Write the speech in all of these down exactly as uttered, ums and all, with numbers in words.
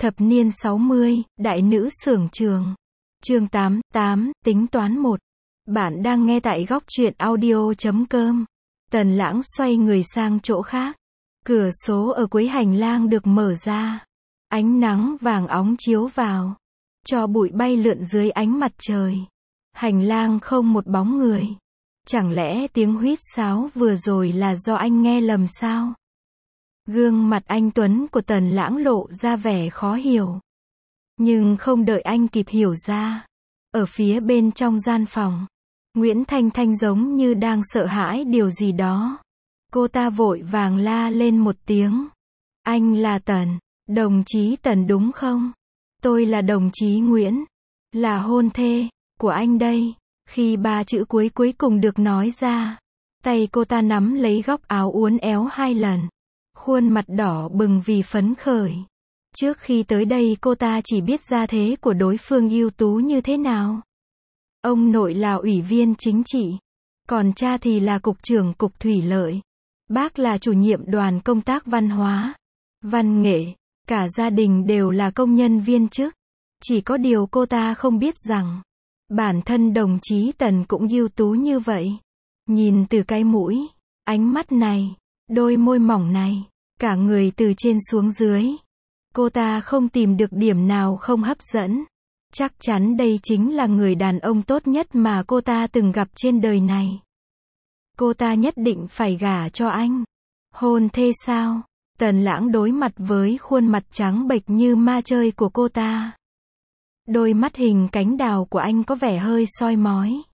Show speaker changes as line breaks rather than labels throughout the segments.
Thập niên sáu mươi, đại nữ xưởng trường. Chương tám, tám, tính toán một. Bạn đang nghe tại góc truyện audio chấm com. Tần Lãng xoay người sang chỗ khác. Cửa sổ ở cuối hành lang được mở ra. Ánh nắng vàng óng chiếu vào. Tro bụi bay lượn dưới ánh mặt trời. Hành lang không một bóng người. Chẳng lẽ tiếng huýt sáo vừa rồi là do anh nghe lầm sao? Gương mặt anh Tuấn của Tần Lãng lộ ra vẻ khó hiểu. Nhưng không đợi anh kịp hiểu ra. Ở phía bên trong gian phòng, Nguyễn Thanh Thanh giống như đang sợ hãi điều gì đó. Cô ta vội vàng la lên một tiếng. Anh là Tần, đồng chí Tần đúng không? Tôi là đồng chí Nguyễn, là hôn thê của anh đây. Khi ba chữ cuối cuối cùng được nói ra, tay cô ta nắm lấy góc áo uốn éo hai lần. Khuôn mặt đỏ bừng vì phấn khởi. Trước khi tới đây cô ta chỉ biết gia thế của đối phương ưu tú như thế nào. Ông nội là ủy viên chính trị, còn cha thì là cục trưởng cục thủy lợi. Bác là chủ nhiệm đoàn công tác văn hóa, văn nghệ, cả gia đình đều là công nhân viên chức. Chỉ có điều cô ta không biết rằng, bản thân đồng chí Tần cũng ưu tú như vậy. Nhìn từ cái mũi, ánh mắt này, đôi môi mỏng này, cả người từ trên xuống dưới. Cô ta không tìm được điểm nào không hấp dẫn. Chắc chắn đây chính là người đàn ông tốt nhất mà cô ta từng gặp trên đời này. Cô ta nhất định phải gả cho anh. Hôn thê sao? Tần Lãng đối mặt với khuôn mặt trắng bệch như ma chơi của cô ta. Đôi mắt hình cánh đào của anh có vẻ hơi soi mói.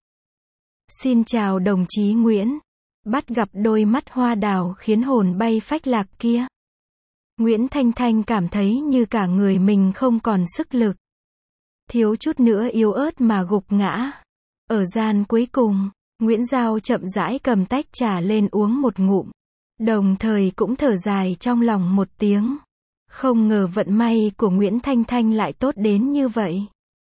Xin chào đồng chí Nguyễn. Bắt gặp đôi mắt hoa đào khiến hồn bay phách lạc kia. Nguyễn Thanh Thanh cảm thấy như cả người mình không còn sức lực. Thiếu chút nữa yếu ớt mà gục ngã. Ở gian cuối cùng, Nguyễn Giao chậm rãi cầm tách trà lên uống một ngụm. Đồng thời cũng thở dài trong lòng một tiếng. Không ngờ vận may của Nguyễn Thanh Thanh lại tốt đến như vậy.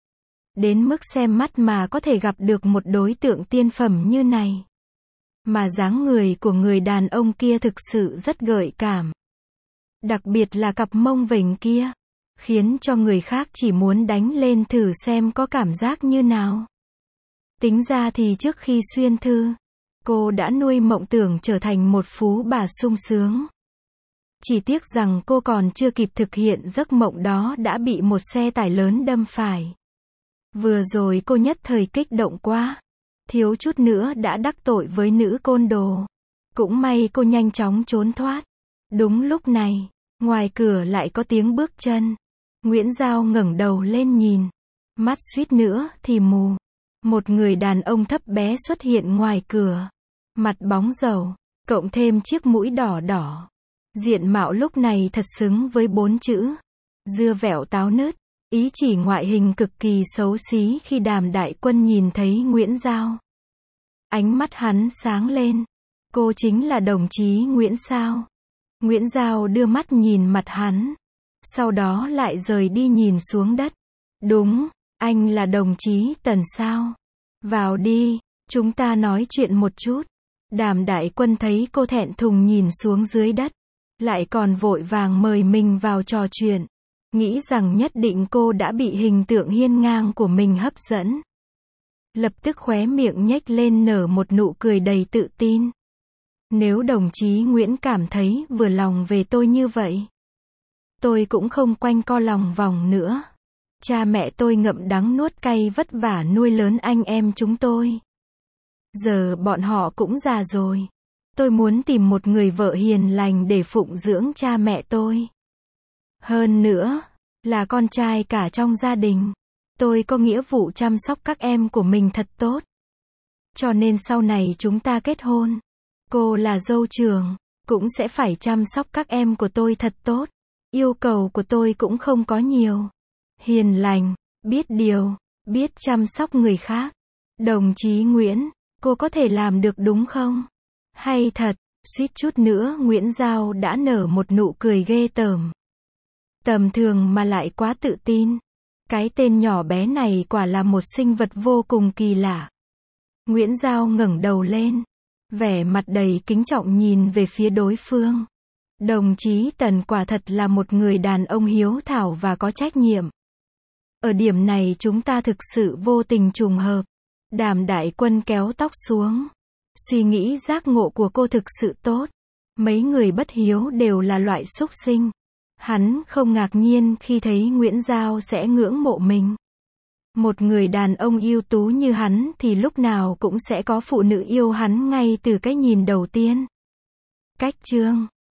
Đến mức xem mắt mà có thể gặp được một đối tượng tiên phẩm như này. Mà dáng người của người đàn ông kia thực sự rất gợi cảm. Đặc biệt là cặp mông vểnh kia, khiến cho người khác chỉ muốn đánh lên thử xem có cảm giác như nào. Tính ra thì trước khi xuyên thư, cô đã nuôi mộng tưởng trở thành một phú bà sung sướng. Chỉ tiếc rằng cô còn chưa kịp thực hiện giấc mộng đó đã bị một xe tải lớn đâm phải. Vừa rồi cô nhất thời kích động quá, thiếu chút nữa đã đắc tội với nữ côn đồ. Cũng may cô nhanh chóng trốn thoát. Đúng lúc này, ngoài cửa lại có tiếng bước chân. Nguyễn Giao ngẩng đầu lên nhìn. Mắt suýt nữa thì mù. Một người đàn ông thấp bé xuất hiện ngoài cửa. Mặt bóng dầu, cộng thêm chiếc mũi đỏ đỏ. Diện mạo lúc này thật xứng với bốn chữ. Dưa vẹo táo nứt. Ý chỉ ngoại hình cực kỳ xấu xí khi Đàm Đại Quân nhìn thấy Nguyễn Giao. Ánh mắt hắn sáng lên. Cô chính là đồng chí Nguyễn sao? Nguyễn Giao đưa mắt nhìn mặt hắn. Sau đó lại rời đi nhìn xuống đất. Đúng, anh là đồng chí Tần sao? Vào đi, chúng ta nói chuyện một chút. Đàm Đại Quân thấy cô thẹn thùng nhìn xuống dưới đất. Lại còn vội vàng mời mình vào trò chuyện. Nghĩ rằng nhất định cô đã bị hình tượng hiên ngang của mình hấp dẫn. Lập tức khóe miệng nhếch lên nở một nụ cười đầy tự tin. Nếu đồng chí Nguyễn cảm thấy vừa lòng về tôi như vậy, tôi cũng không quanh co lòng vòng nữa. Cha mẹ tôi ngậm đắng nuốt cay vất vả nuôi lớn anh em chúng tôi. Giờ bọn họ cũng già rồi. Tôi muốn tìm một người vợ hiền lành để phụng dưỡng cha mẹ tôi. Hơn nữa, là con trai cả trong gia đình. Tôi có nghĩa vụ chăm sóc các em của mình thật tốt. Cho nên sau này chúng ta kết hôn. Cô là dâu trưởng, cũng sẽ phải chăm sóc các em của tôi thật tốt. Yêu cầu của tôi cũng không có nhiều. Hiền lành, biết điều, biết chăm sóc người khác. Đồng chí Nguyễn, cô có thể làm được đúng không? Hay thật, suýt chút nữa Nguyễn Giao đã nở một nụ cười ghê tởm. Tầm thường mà lại quá tự tin. Cái tên nhỏ bé này quả là một sinh vật vô cùng kỳ lạ. Nguyễn Giao ngẩng đầu lên. Vẻ mặt đầy kính trọng nhìn về phía đối phương. Đồng chí Tần quả thật là một người đàn ông hiếu thảo và có trách nhiệm. Ở điểm này chúng ta thực sự vô tình trùng hợp. Đàm Đại Quân kéo tóc xuống. Suy nghĩ giác ngộ của cô thực sự tốt. Mấy người bất hiếu đều là loại súc sinh. Hắn không ngạc nhiên khi thấy Nguyễn Giao sẽ ngưỡng mộ mình. Một người đàn ông ưu tú như hắn thì lúc nào cũng sẽ có phụ nữ yêu hắn ngay từ cái nhìn đầu tiên. Cách chương